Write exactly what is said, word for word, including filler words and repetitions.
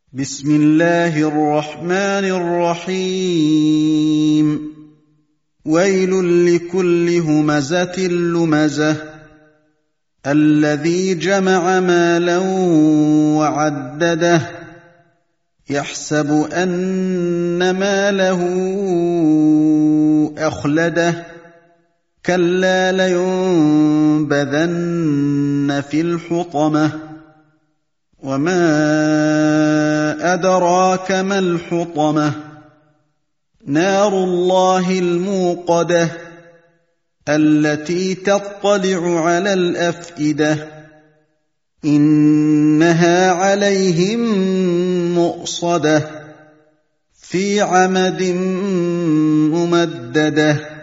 بسم الله الرحمن الرحيم ويل لكل همزة لمزة الذي جمع مالا وعدده يحسب أن ماله أخلده كلا لينبذن في الحطمة وما أدراك ما الحطمة نار الله الموقدة التي تطلع على الأفئدة إنها عليهم مؤصدة في عمد ممددة